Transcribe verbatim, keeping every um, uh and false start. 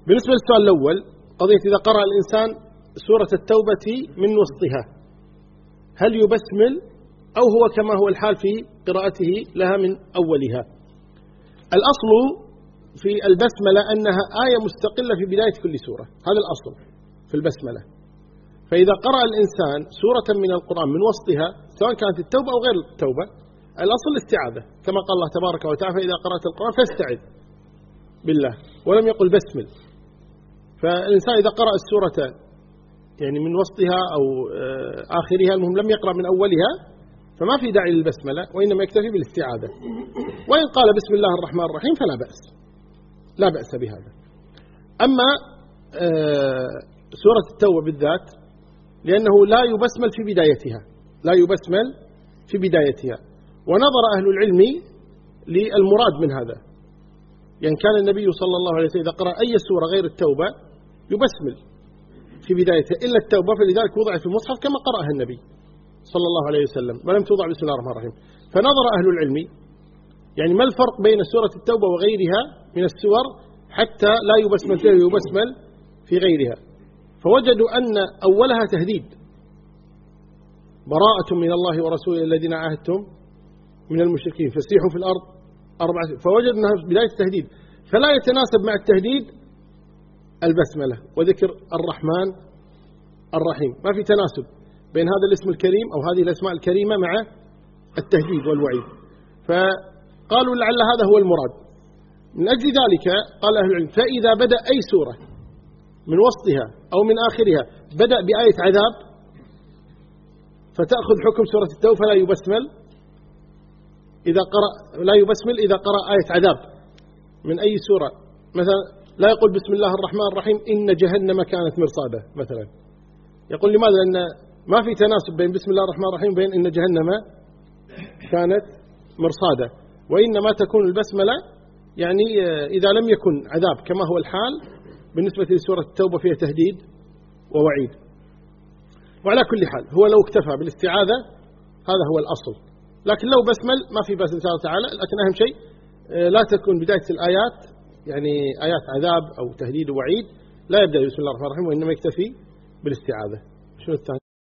بالنسبة للسؤال الأول قضية إذا قرأ الإنسان سورة التوبة من وسطها هل يبسمل أو هو كما هو الحال في قراءته لها من أولها؟ الأصل في البسملة أنها آية مستقلة في بداية كل سورة، هذا الأصل في البسملة. فإذا قرأ الإنسان سورة من القرآن من وسطها سواء كانت التوبة أو غير التوبة الأصل الاستعاذة، كما قال الله تبارك وتعالى فإذا قرأت القرآن فاستعذ بالله، ولم يقل بسمل. فالإنسان إذا قرأ السورة يعني من وسطها أو آخرها المهم لم يقرأ من أولها فما في داعي للبسملة، وإنما يكتفي بالاستعاذة. وإن قال بسم الله الرحمن الرحيم فلا بأس، لا بأس بهذا. أما سورة التوبة بالذات لأنه لا يبسمل في بدايتها، لا يبسمل في بدايتها. ونظر أهل العلم للمراد من هذا، يعني كان النبي صلى الله عليه وسلم إذا قرأ أي سورة غير التوبة يبسمل في بدايتها إلا التوبة، فلذلك وضع في المصحف كما قرأها النبي صلى الله عليه وسلم ولم توضع بسم الله الرحمن الرحيم. فنظر أهل العلم يعني ما الفرق بين سورة التوبة وغيرها من السور حتى لا يبسمل فيها ويبسمل في غيرها، فوجدوا أن أولها تهديد، براءة من الله ورسوله الذين عاهدتم من المشركين فسيحوا في الأرض أربعة، فوجد أنها بداية التهديد، فلا يتناسب مع التهديد البسملة وذكر الرحمن الرحيم، ما في تناسب بين هذا الاسم الكريم أو هذه الأسماء الكريمة مع التهديد والوعيد. فقالوا لعل هذا هو المراد. من أجل ذلك قال أهل العلم فإذا بدأ أي سورة من وسطها أو من آخرها بدأ بآية عذاب فتأخذ حكم سورة التوبة فلا يبسمل إذا قرأ، لا يبسمل إذا قرأ آية عذاب من أي سورة، مثلا لا يقول بسم الله الرحمن الرحيم إن جهنم كانت مرصادة مثلا. يقول لماذا؟ لأن ما في تناسب بين بسم الله الرحمن الرحيم وبين إن جهنم كانت مرصادة، وإنما تكون البسملة يعني إذا لم يكن عذاب كما هو الحال بالنسبة لسورة التوبة فيها تهديد ووعيد. وعلى كل حال هو لو اكتفى بالاستعاذة هذا هو الأصل، لكن لو بسمل ما في بأس إن شاء الله تعالى. لكن أهم شيء لا تكون بداية الآيات يعني آيات عذاب أو تهديد ووعيد، لا يبدأ بسم الله الرحمن الرحيم وإنما يكتفي بالاستعاذة. شنو الثاني؟